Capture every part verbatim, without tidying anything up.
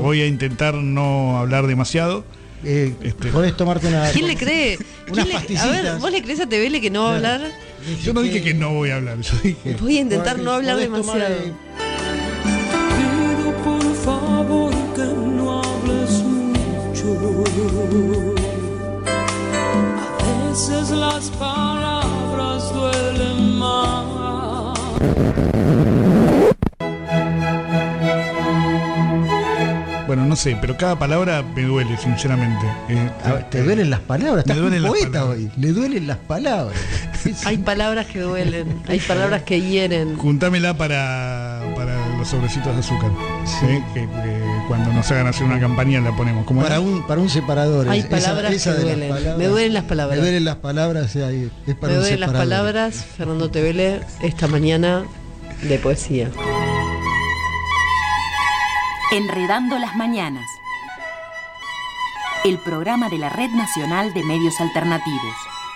voy a intentar no hablar demasiado. Eh, este. Podés tomarte una... ¿Quién le cree? Unas ¿Quién pastillitas. Le, a ver, ¿vos le crees a Tevele que no va a hablar? Yo no dije que no voy a hablar, yo dije... Voy a intentar no hablar podés demasiado. tomar, eh, Pido por favor que no hables mucho. A veces las palabras duelen más. Bueno, no sé, pero cada palabra me duele, sinceramente. Eh, a ver, te duelen las palabras, me estás duelen un las poeta palabras. hoy. Le duelen las palabras. Hay palabras que duelen, hay palabras que hieren. Juntámela para, para los sobrecitos de azúcar. Sí. ¿eh? Que, que cuando nos hagan hacer una campaña la ponemos. ¿Cómo Para era? un, para un separador. Hay esa- palabras esa que de las duelen. palabras- Me duelen las palabras. Me duelen las palabras, eh, ahí, es para Me un duelen las separador. palabras, Fernando Tevele, esta mañana de poesía. Enredando las mañanas. El programa de la Red Nacional de Medios Alternativos.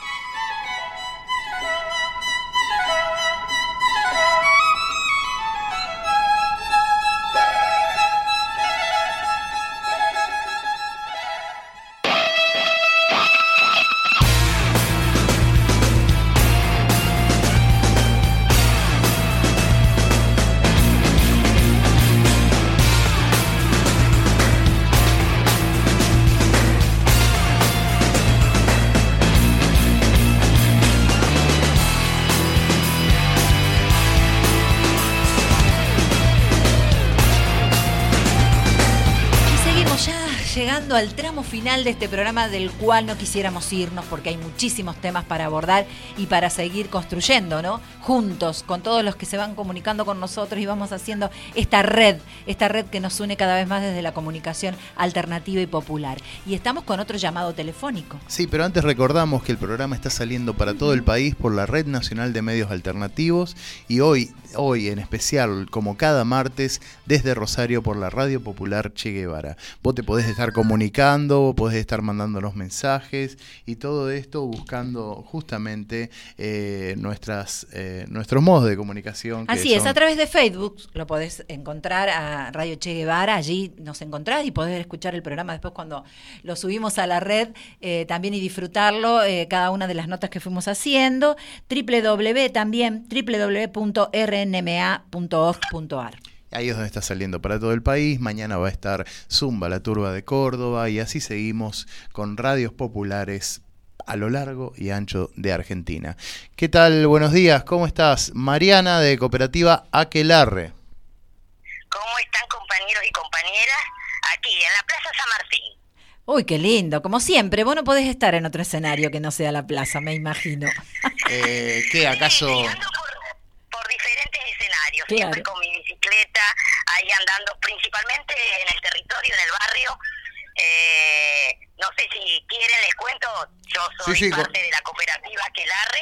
Llegando al tramo final de este programa del cual no quisiéramos irnos porque hay muchísimos temas para abordar y para seguir construyendo, ¿no? Juntos, con todos los que se van comunicando con nosotros y vamos haciendo esta red, esta red que nos une cada vez más desde la comunicación alternativa y popular. Y estamos con otro llamado telefónico. Sí, pero antes recordamos que el programa está saliendo para todo el país por la Red Nacional de Medios Alternativos y hoy, hoy en especial, como cada martes, desde Rosario por la Radio Popular Che Guevara. Vos te podés estar comunicando, podés estar mandando los mensajes y todo esto buscando justamente eh, nuestras, eh, nuestros modos de comunicación. Que Así es, son... a través de Facebook lo podés encontrar a Radio Che Guevara, allí nos encontrás y podés escuchar el programa después cuando lo subimos a la red eh, también y disfrutarlo, eh, cada una de las notas que fuimos haciendo, www también, w w w punto r n m a punto org punto a r. Ahí es donde está saliendo para todo el país. Mañana va a estar Zumba, la Turba de Córdoba, y así seguimos con radios populares a lo largo y ancho de Argentina. ¿Qué tal? Buenos días, ¿cómo estás? Mariana de Cooperativa Aquelarre. ¿Cómo están, compañeros y compañeras? Aquí, en la Plaza San Martín. Uy, qué lindo, como siempre. Vos no podés estar en otro escenario que no sea la plaza, me imagino. Eh, ¿Qué, acaso...? Sí, ando por, por diferentes escenarios, Claro. siempre con mi bicicleta, ahí andando, principalmente en el territorio, en el barrio. Eh, no sé si quieren, les cuento, yo soy Sí, sí, parte co- de la cooperativa Aquelarre,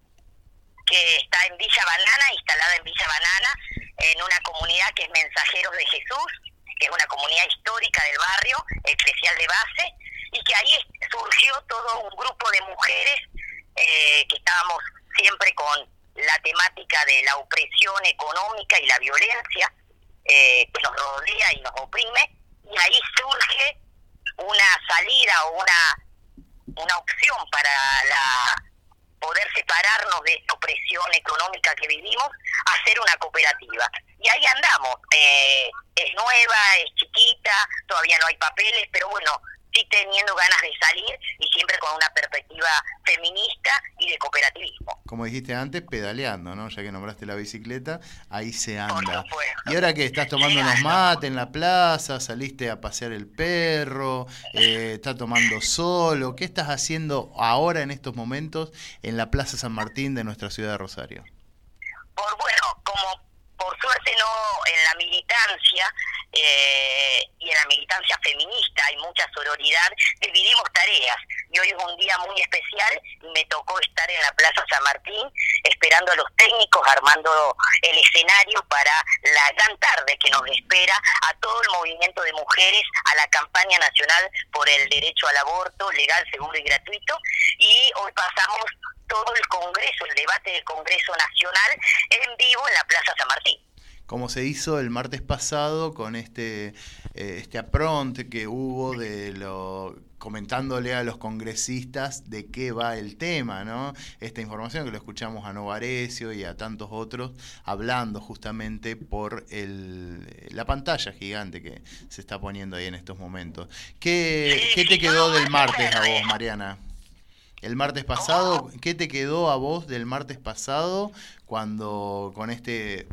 que está en Villa Banana, instalada en Villa Banana, en una comunidad que es Mensajeros de Jesús, que es una comunidad histórica del barrio, eclesial de base, y que ahí surgió todo un grupo de mujeres eh, que estábamos siempre con la temática de la opresión económica y la violencia eh, que nos rodea y nos oprime, y ahí surge una salida o una, una opción para la poder separarnos de esta opresión económica que vivimos, hacer una cooperativa. Y ahí andamos, eh, es nueva, es chiquita, todavía no hay papeles, pero bueno, sí teniendo ganas de salir y siempre con una perspectiva feminista y de cooperativismo. Como dijiste antes, pedaleando, ¿no? Ya que nombraste la bicicleta, ahí se Por anda. supuesto. ¿Y ahora qué? ¿Estás tomando unos mates en la plaza? ¿Saliste a pasear el perro? Eh, ¿Estás tomando solo? ¿Qué estás haciendo ahora en estos momentos en la Plaza San Martín de nuestra ciudad de Rosario? Por bueno, como por suerte no en la militancia eh, y en la militancia feminista hay mucha sororidad, dividimos tareas y hoy es un día muy especial y me tocó estar en la Plaza San Martín esperando a los técnicos, armando el escenario para la gran tarde que nos espera a todo el movimiento de mujeres, a la campaña nacional por el derecho al aborto legal, seguro y gratuito, y hoy pasamos todo el Congreso, el debate del Congreso Nacional en vivo en la Plaza San Martín. Como se hizo el martes pasado con este eh, este apronte que hubo de lo comentándole a los congresistas de qué va el tema, ¿no? Esta información que lo escuchamos a Novarecio y a tantos otros hablando justamente por el, la pantalla gigante que se está poniendo ahí en estos momentos. ¿Qué, qué te quedó del martes a vos, Mariana? El martes pasado, ¿qué te quedó a vos del martes pasado cuando con este...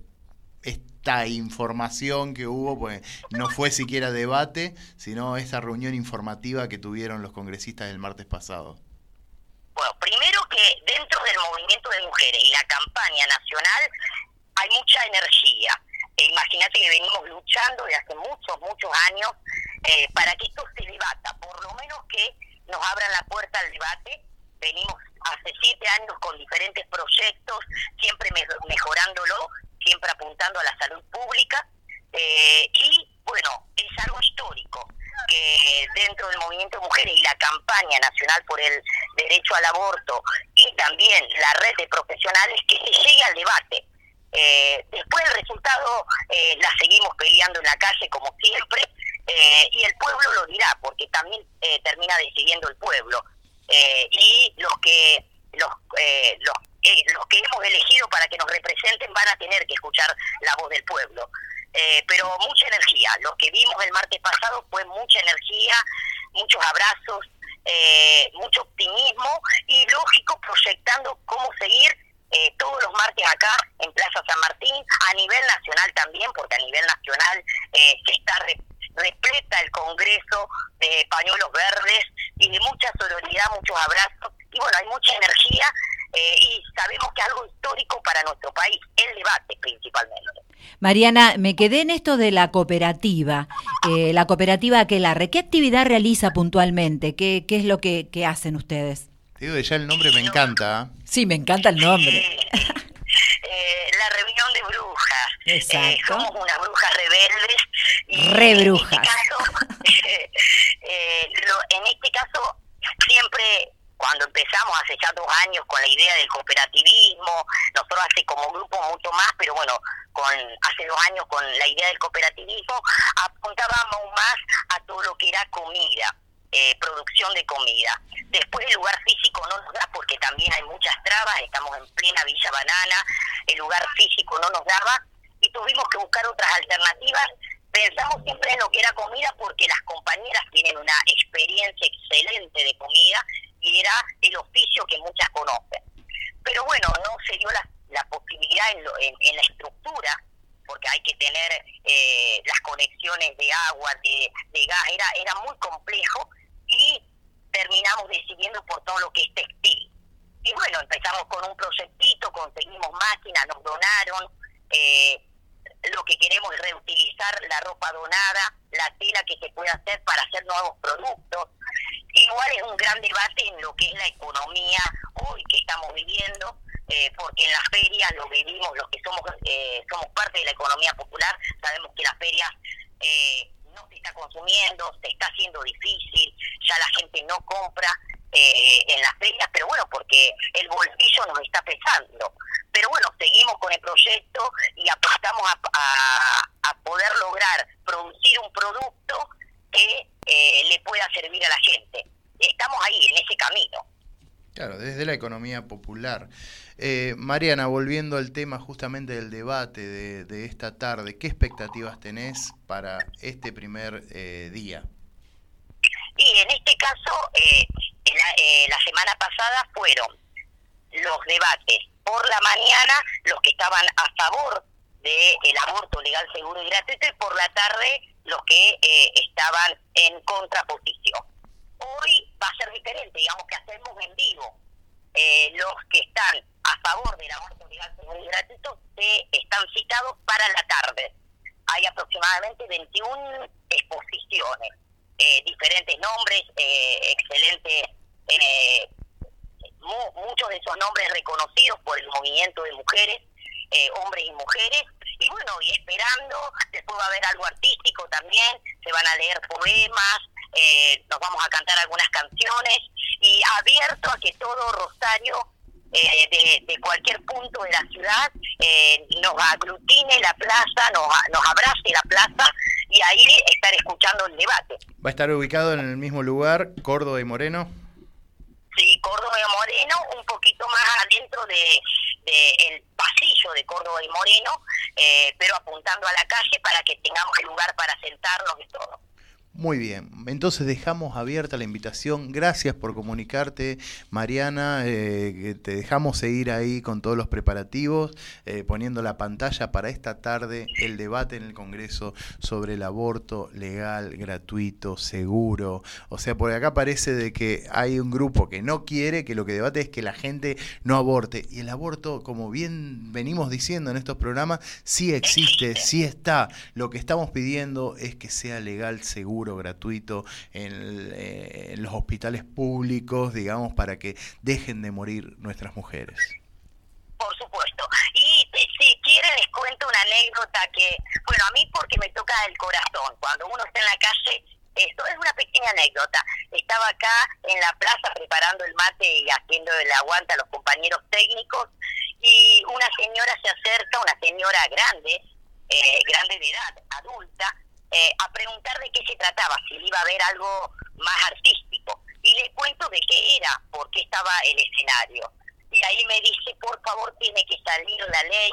esta información que hubo, pues no fue siquiera debate, sino esa reunión informativa que tuvieron los congresistas el martes pasado? Bueno, primero que dentro del movimiento de mujeres y la campaña nacional hay mucha energía. Eh, Imagínate que venimos luchando desde hace muchos, muchos años eh, para que esto se debata, por lo menos que nos abran la puerta al debate. Venimos hace siete años con diferentes proyectos, siempre me- mejorándolo, siempre apuntando a la salud pública, eh, y bueno, es algo histórico que dentro del movimiento de mujeres y la campaña nacional por el derecho al aborto y también la red de profesionales, que se llegue al debate. Eh, después el resultado eh, la seguimos peleando en la calle como siempre, eh, y el pueblo lo dirá, porque también eh, termina decidiendo el pueblo, eh, y los que los, eh, los Eh, los que hemos elegido para que nos representen van a tener que escuchar la voz del pueblo. Eh, pero mucha energía. Lo que vimos el martes pasado fue mucha energía, muchos abrazos, eh, mucho optimismo y lógico proyectando cómo seguir eh, todos los martes acá en Plaza San Martín, a nivel nacional también, porque a nivel nacional eh, se está re, repleta el Congreso de pañuelos verdes y de mucha sororidad, muchos abrazos, y bueno, hay mucha energía. Eh, y sabemos que es algo histórico para nuestro país, el debate principalmente. Mariana, me quedé en esto de la cooperativa, eh, la cooperativa Aquelarre. ¿Qué actividad realiza puntualmente? ¿Qué, qué es lo que, que hacen ustedes? Te digo que ya el nombre me encanta. ¿eh? Sí, me encanta el nombre. Eh, eh, la reunión de brujas. Exacto. Eh, somos unas brujas rebeldes. Y Re brujas. En este caso, eh, eh, lo, en este caso siempre... Cuando empezamos hace ya dos años con la idea del cooperativismo, nosotros hace como grupo mucho más, pero bueno, con hace dos años con la idea del cooperativismo, apuntábamos más a todo lo que era comida, eh, producción de comida. Después el lugar físico no nos da porque también hay muchas trabas, estamos en plena Villa Banana, el lugar físico no nos daba y tuvimos que buscar otras alternativas. Pensamos siempre en lo que era comida porque las compañeras tienen una experiencia excelente de comida y era el oficio que muchas conocen. Pero bueno, no se dio la, la posibilidad en, lo, en, en la estructura, porque hay que tener eh, las conexiones de agua, de, de gas, era, era muy complejo y terminamos decidiendo por todo lo que es textil. Y bueno, empezamos con un proyectito, conseguimos máquinas, nos donaron, eh, lo que queremos es reutilizar la ropa donada, la tela que se puede hacer para hacer nuevos productos. Igual es un gran debate en lo que es la economía hoy que estamos viviendo, eh, porque en las ferias lo vivimos, los que somos eh, somos parte de la economía popular, sabemos que las ferias eh, no se está consumiendo, se está haciendo difícil, ya la gente no compra eh, en las ferias, pero bueno, porque el bolsillo nos está pesando. Pero bueno, seguimos con el proyecto y apostamos a, a, a poder lograr producir un producto que eh, le pueda servir a la gente. Estamos ahí, en ese camino. Claro, desde la economía popular. Eh, Mariana, volviendo al tema justamente del debate de, de esta tarde, ¿qué expectativas tenés para este primer eh, día? Y en este caso, eh, la, eh, la semana pasada fueron los debates por la mañana, los que estaban a favor del aborto legal, seguro y gratuito, y por la tarde los que eh, estaban en contraposición. Hoy va a ser diferente, digamos que hacemos en vivo. Eh, los que están a favor del aborto legal, seguro y gratuito se están citados para la tarde. Hay aproximadamente veintiuna exposiciones, eh, diferentes nombres, eh, excelentes, eh, mu- muchos de esos nombres reconocidos por el movimiento de mujeres, eh, hombres y mujeres, y bueno, y esperando, después va a haber algo artístico también, se van a leer poemas, eh, nos vamos a cantar algunas canciones, y abierto a que todo Rosario, eh, de, de cualquier punto de la ciudad, eh, nos aglutine la plaza, nos, nos abrace la plaza, y ahí estar escuchando el debate. ¿Va a estar ubicado en el mismo lugar, Córdoba y Moreno? Sí, Córdoba y Moreno, un poquito más adentro de, de el pasillo de Córdoba y Moreno, eh, pero apuntando a la calle para que tengamos lugar para sentarnos y todo. Muy bien, entonces dejamos abierta la invitación. Gracias por comunicarte, Mariana. Eh, te dejamos seguir ahí con todos los preparativos, eh, poniendo la pantalla para esta tarde el debate en el Congreso sobre el aborto legal, gratuito, seguro. O sea, por acá parece de que hay un grupo que no quiere, que lo que debate es que la gente no aborte. Y el aborto, como bien venimos diciendo en estos programas, sí existe, sí está. Lo que estamos pidiendo es que sea legal, seguro, gratuito en, el, eh, en los hospitales públicos, digamos, para que dejen de morir nuestras mujeres. Por supuesto. Y eh, si quieren les cuento una anécdota que, bueno, a mí porque me toca el corazón. Cuando uno está en la calle, esto es una pequeña anécdota. Estaba acá en la plaza preparando el mate y haciendo el aguante a los compañeros técnicos, y una señora se acerca, una señora grande, eh, grande de edad, adulta, Eh, a preguntar de qué se trataba, si iba a haber algo más artístico. Y le cuento de qué era, por qué estaba el escenario. Y ahí me dice, por favor, tiene que salir la ley,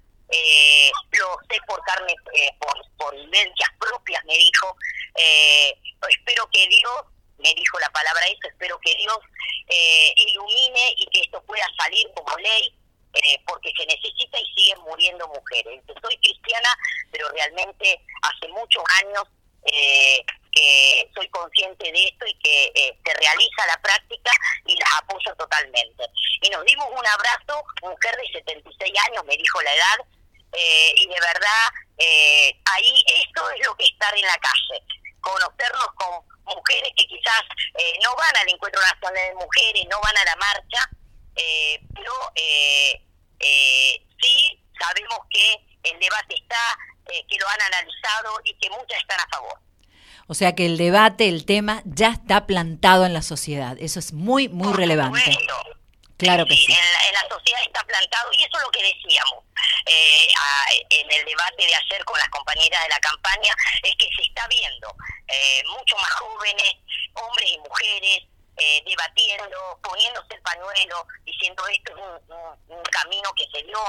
eh, lo sé por carne, eh, por, por vivencias propias, me dijo, eh, espero que Dios, me dijo la palabra eso, espero que Dios eh, ilumine y que esto pueda salir como ley, Eh, porque se necesita y siguen muriendo mujeres. Yo soy cristiana, pero realmente hace muchos años eh, que soy consciente de esto y que eh, se realiza la práctica y las apoyo totalmente. Y nos dimos un abrazo, mujer de setenta y seis años, me dijo la edad, eh, y de verdad, eh, ahí esto es lo que es estar en la calle, conocernos con mujeres que quizás eh, no van al Encuentro Nacional de Mujeres, no van a la marcha, Eh, pero eh, eh, sí sabemos que el debate está, eh, que lo han analizado y que muchas están a favor. O sea que el debate, el tema ya está plantado en la sociedad. Eso es muy, muy Por relevante. supuesto. Claro que sí. En la, en la sociedad está plantado, y eso es lo que decíamos eh, a, en el debate de ayer con las compañeras de la campaña, es que se está viendo eh, mucho más jóvenes, hombres y mujeres, Eh, debatiendo, poniéndose el pañuelo, diciendo esto es un, un, un camino que se dio,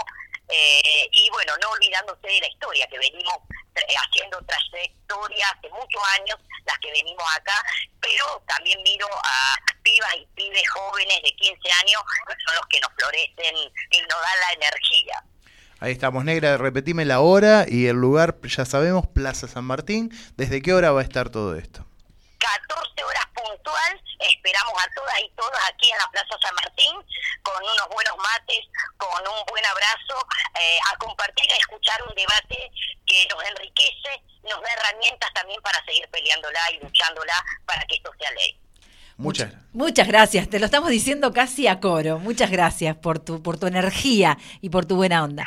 eh, y bueno, no olvidándose de la historia, que venimos eh, haciendo trayectoria hace muchos años, las que venimos acá, pero también miro a pibas y pibes jóvenes de quince años, que son los que nos florecen y nos dan la energía. Ahí estamos, Negra, repetime la hora y el lugar, ya sabemos, Plaza San Martín. ¿Desde qué hora va a estar todo esto? catorce horas puntual, esperamos a todas y todos aquí en la Plaza San Martín, con unos buenos mates, con un buen abrazo, eh, a compartir, a escuchar un debate que nos enriquece, nos da herramientas también para seguir peleándola y luchándola para que esto sea ley. Muchas, Muchas gracias, te lo estamos diciendo casi a coro. Muchas gracias por tu, por tu energía y por tu buena onda.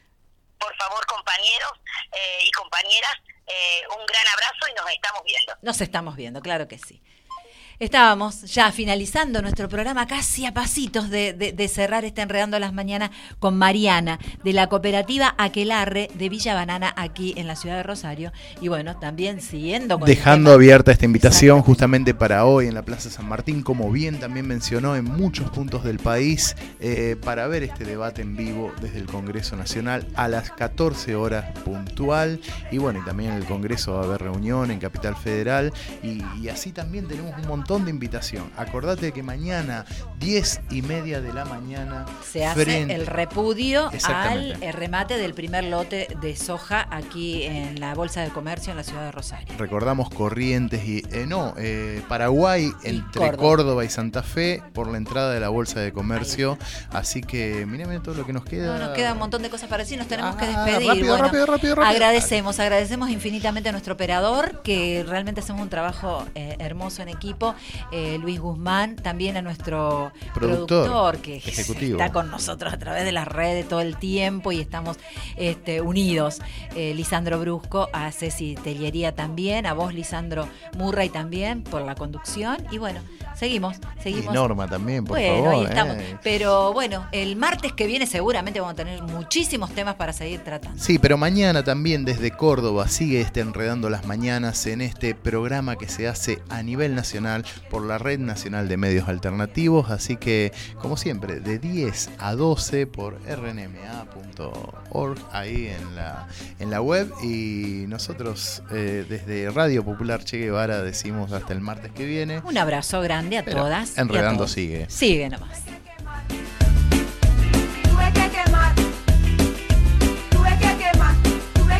Por favor, compañeros eh, y compañeras, Eh, un gran abrazo y nos estamos viendo. Nos estamos viendo, claro que sí. Estábamos ya finalizando nuestro programa, casi a pasitos de, de, de cerrar este Enredando las Mañanas con Mariana, de la cooperativa Aquelarre de Villa Banana, aquí en la ciudad de Rosario. Y bueno, también siguiendo con dejando abierta esta invitación justamente para hoy en la Plaza San Martín, como bien también mencionó, en muchos puntos del país, eh, para ver este debate en vivo desde el Congreso Nacional a las catorce horas puntual. Y bueno, y también en el Congreso va a haber reunión en Capital Federal, y, y así también tenemos un montón de invitación. Acordate que mañana, diez y media de la mañana, se hace frente, el repudio al el remate del primer lote de soja aquí en la Bolsa de Comercio en la ciudad de Rosario. Recordamos Corrientes y eh, no, eh, Paraguay, y entre Córdoba. Córdoba y Santa Fe, por la entrada de la Bolsa de Comercio. Así que mírame todo lo que nos queda. No, nos queda un montón de cosas para decir, nos tenemos Ah, que despedir. rápido, Bueno, rápido, rápido, rápido. agradecemos, agradecemos infinitamente a nuestro operador, que realmente hacemos un trabajo eh, hermoso en equipo. eh, Luis Guzmán, también a nuestro Productor, productor, que ejecutivo. está con nosotros a través de las redes todo el tiempo y estamos este, unidos. Eh, Lisandro Brusco, a Ceci Tellería también, a vos Lisandro Murray también por la conducción y bueno, seguimos, seguimos. Y Norma también, por bueno, favor. ahí estamos. eh. Pero bueno, el martes que viene seguramente vamos a tener muchísimos temas para seguir tratando. Sí, pero mañana también desde Córdoba sigue este Enredando las Mañanas en este programa que se hace a nivel nacional por la Red Nacional de Medios Alternativos, así que como siempre de diez a doce por r n m a punto org ahí en la, en la web y nosotros eh, desde Radio Popular Che Guevara decimos hasta el martes que viene. Un abrazo grande a Pero todas. y a Enredando todos. sigue. Sigue nomás.